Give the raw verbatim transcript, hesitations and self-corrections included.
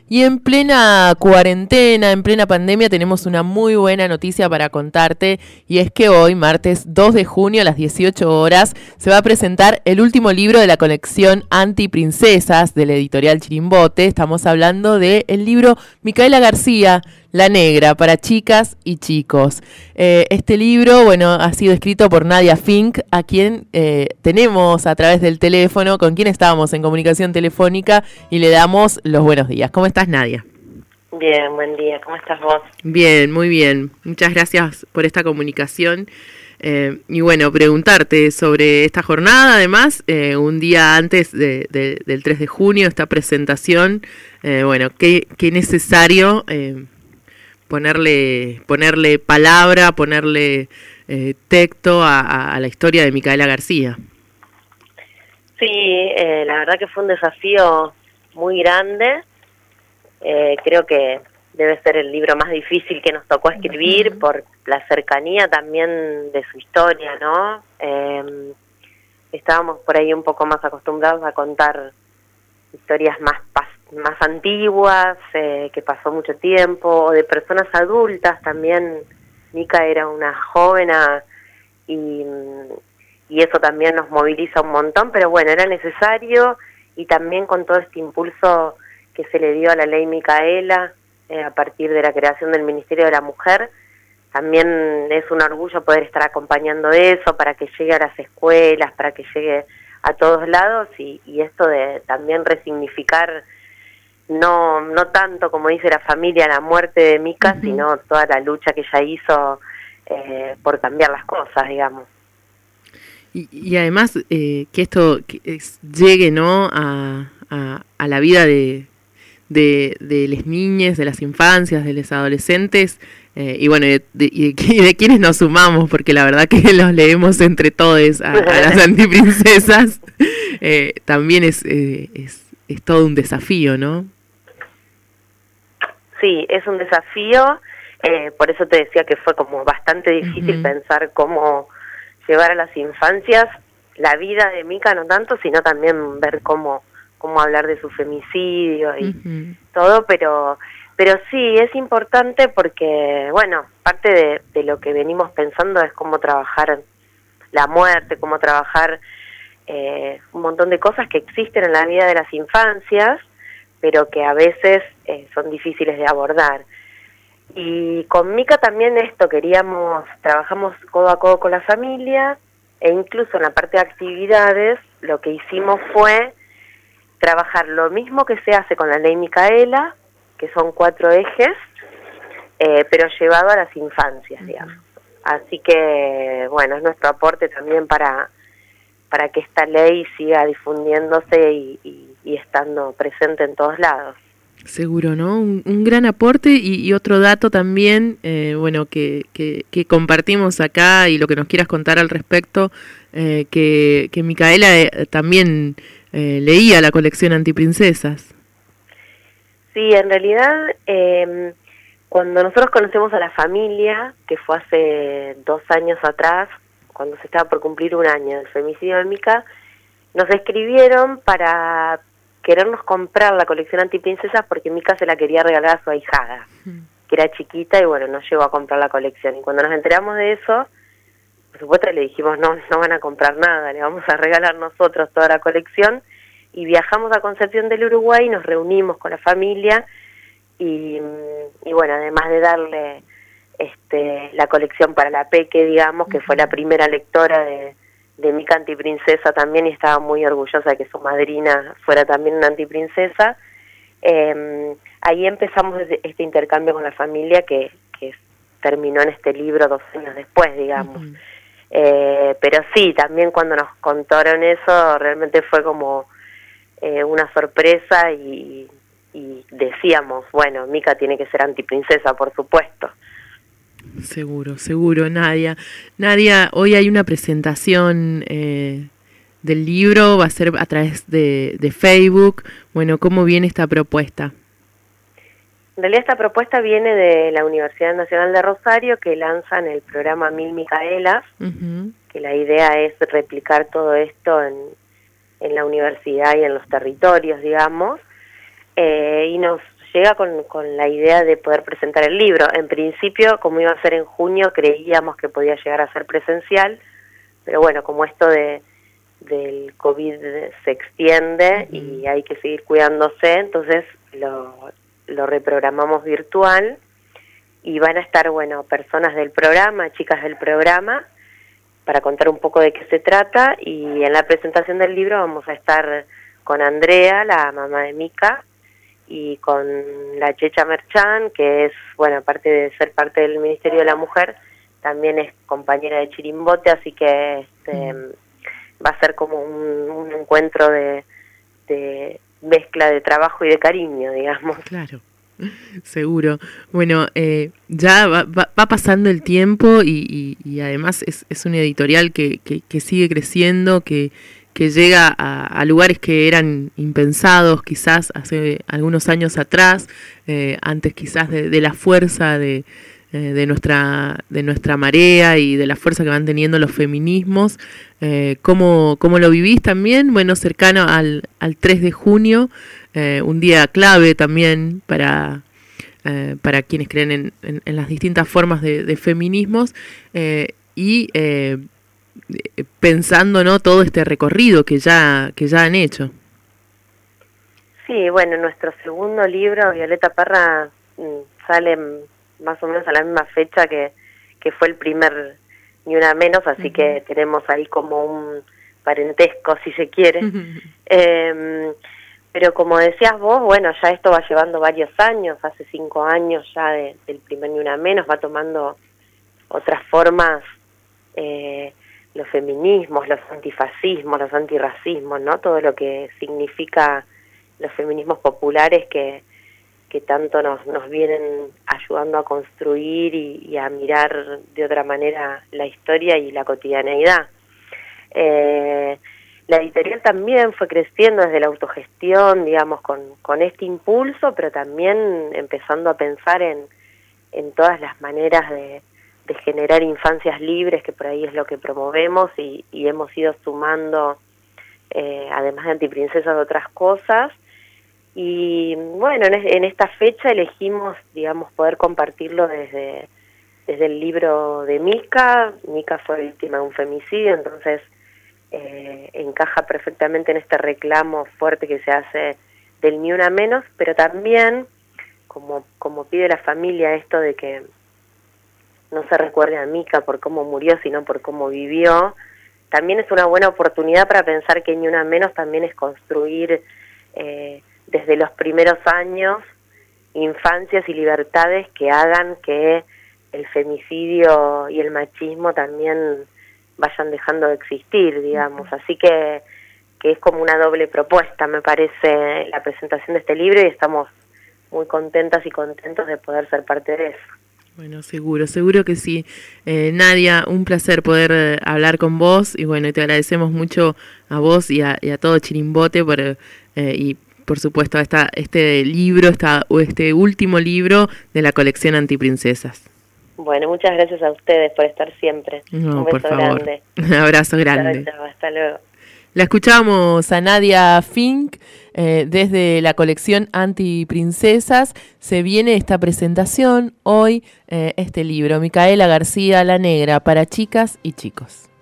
Y en plena cuarentena, en plena pandemia, tenemos una muy buena noticia para contarte, y es que hoy, martes dos de junio a las dieciocho horas, se va a presentar el último libro de la colección Antiprincesas de la editorial Chirimbote. Estamos hablando del libro Micaela García, La Negra, para chicas y chicos. Eh, este libro, bueno, ha sido escrito por Nadia Fink, a quien eh, tenemos a través del teléfono, con quien estábamos en comunicación telefónica, y le damos los buenos días. ¿Cómo estás, Nadia? Bien, buen día. ¿Cómo estás vos? Bien, muy bien. Muchas gracias por esta comunicación. Eh, y bueno, preguntarte sobre esta jornada, además, eh, un día antes de, de, del tres de junio, esta presentación, eh, bueno, qué, qué necesario eh, ponerle ponerle palabra, ponerle eh, texto a, a, a la historia de Micaela García. Sí, eh, la verdad que fue un desafío muy grande. Eh, creo que debe ser el libro más difícil que nos tocó escribir, uh-huh, por la cercanía también de su historia, ¿no? Eh, estábamos por ahí un poco más acostumbrados a contar historias más pas- más antiguas, eh, que pasó mucho tiempo, o de personas adultas también. Mica era una joven a, y, y eso también nos moviliza un montón, pero bueno, era necesario, y también con todo este impulso que se le dio a la ley Micaela, eh, a partir de la creación del Ministerio de la Mujer, también es un orgullo poder estar acompañando eso para que llegue a las escuelas, para que llegue a todos lados, y, y esto de también resignificar no no tanto, como dice la familia, la muerte de Mica, uh-huh, sino toda la lucha que ella hizo eh, por cambiar las cosas, digamos. Y, y además eh, que esto que es, llegue, ¿no?, a, a, a la vida de, de, de las niñas, de las infancias, de los adolescentes, eh, y bueno, de, de, y de, de quienes nos sumamos, porque la verdad que los leemos entre todos a, a las antiprincesas, eh, también es, eh, es, es todo un desafío, ¿no? Sí, es un desafío, eh, por eso te decía que fue como bastante difícil, uh-huh, pensar cómo llevar a las infancias la vida de Mica, no tanto, sino también ver cómo cómo hablar de su femicidio y uh-huh, todo, pero pero sí, es importante porque, bueno, parte de, de lo que venimos pensando es cómo trabajar la muerte, cómo trabajar eh, un montón de cosas que existen en la vida de las infancias, pero que a veces eh, son difíciles de abordar. Y con Mica también esto, queríamos, trabajamos codo a codo con la familia, e incluso en la parte de actividades, lo que hicimos fue trabajar lo mismo que se hace con la ley Micaela, que son cuatro ejes, eh, pero llevado a las infancias, uh-huh, digamos. Así que, bueno, es nuestro aporte también para, para que esta ley siga difundiéndose y, y y estando presente en todos lados. Seguro, ¿no? Un, un gran aporte, y, y otro dato también, eh, bueno, que, que, que compartimos acá, y lo que nos quieras contar al respecto, eh, que, que Micaela eh, también eh, leía la colección Antiprincesas. Sí, en realidad, eh, cuando nosotros conocemos a la familia, que fue hace dos años atrás, cuando se estaba por cumplir un año del femicidio de Mica, nos escribieron para querernos comprar la colección Antiprincesas porque Mica se la quería regalar a su ahijada, que era chiquita, y bueno, nos llevó a comprar la colección. Y cuando nos enteramos de eso, por supuesto le dijimos, no, no van a comprar nada, le vamos a regalar nosotros toda la colección. Y viajamos a Concepción del Uruguay, nos reunimos con la familia, y, y bueno, además de darle este la colección para la Peque, digamos, que fue la primera lectora de de Mica Antiprincesa también, y estaba muy orgullosa de que su madrina fuera también una antiprincesa. Eh, ahí empezamos este intercambio con la familia que, que terminó en este libro dos años después, digamos. Uh-huh. Eh, pero sí, también cuando nos contaron eso, realmente fue como eh, una sorpresa, y, y decíamos, bueno, Mica tiene que ser antiprincesa, por supuesto. Seguro, seguro, Nadia. Nadia, hoy hay una presentación eh, del libro, va a ser a través de, de Facebook. Bueno, ¿cómo viene esta propuesta? En realidad esta propuesta viene de la Universidad Nacional de Rosario, que lanzan el programa Mil Micaelas, uh-huh, que la idea es replicar todo esto en, en la universidad y en los territorios, digamos, eh, y nos llega con, con la idea de poder presentar el libro. En principio, como iba a ser en junio, creíamos que podía llegar a ser presencial, pero bueno, como esto de del COVID se extiende uh-huh. y hay que seguir cuidándose, entonces lo, lo reprogramamos virtual y van a estar, bueno, personas del programa, chicas del programa, para contar un poco de qué se trata, y en la presentación del libro vamos a estar con Andrea, la mamá de Mica, y con la Checha Merchán, que es, bueno, aparte de ser parte del Ministerio de la Mujer, también es compañera de Chirimbote, así que este, mm. va a ser como un, un encuentro de, de mezcla de trabajo y de cariño, digamos. Claro, seguro. Bueno, eh, ya va, va, va pasando el tiempo y, y, y además es, es una editorial que, que, que sigue creciendo, que, que llega a, a lugares que eran impensados quizás hace algunos años atrás, eh, antes quizás de, de la fuerza de, eh, de, nuestra, de nuestra marea y de la fuerza que van teniendo los feminismos. Eh, ¿cómo, ¿Cómo lo vivís también? Bueno, cercano al, al tres de junio, eh, un día clave también para, eh, para quienes creen en, en, en las distintas formas de, de feminismos, eh, y eh, pensando, ¿no?, todo este recorrido que ya que ya han hecho. Sí, bueno, nuestro segundo libro, Violeta Parra, sale más o menos a la misma fecha que, que fue el primer Ni Una Menos, así uh-huh. que tenemos ahí como un parentesco, si se quiere. Uh-huh. Eh, pero como decías vos, bueno, ya esto va llevando varios años, hace cinco años ya de, del primer Ni Una Menos, va tomando otras formas, eh, los feminismos, los antifascismos, los antirracismos, ¿no? Todo lo que significa los feminismos populares que, que tanto nos, nos vienen ayudando a construir y, y a mirar de otra manera la historia y la cotidianeidad. Eh, la editorial también fue creciendo desde la autogestión, digamos, con, con este impulso, pero también empezando a pensar en, en todas las maneras de de generar infancias libres, que por ahí es lo que promovemos, y, y hemos ido sumando, eh, además de Antiprincesas, otras cosas. Y bueno, en, en esta fecha elegimos, digamos, poder compartirlo desde, desde el libro de Mica. Mica fue víctima de un femicidio, entonces eh, encaja perfectamente en este reclamo fuerte que se hace del Ni Una Menos, pero también, como, como pide la familia, esto de que no se recuerde a Mica por cómo murió, sino por cómo vivió, también es una buena oportunidad para pensar que Ni Una Menos también es construir eh, desde los primeros años infancias y libertades que hagan que el femicidio y el machismo también vayan dejando de existir, digamos. Así que, que es como una doble propuesta, me parece, la presentación de este libro, y estamos muy contentas y contentos de poder ser parte de eso. Bueno, seguro, seguro que sí. Eh, Nadia, un placer poder eh, hablar con vos, y bueno, te agradecemos mucho a vos y a, y a todo Chirimbote por, eh, y por supuesto a esta, este libro, esta, este último libro de la colección Antiprincesas. Bueno, muchas gracias a ustedes por estar siempre. No, un beso por favor. grande. Un abrazo grande. Chao, chao, hasta luego. La escuchamos a Nadia Fink eh, desde la colección Antiprincesas. Se viene esta presentación hoy, eh, este libro, Micaela García La Negra, para chicas y chicos.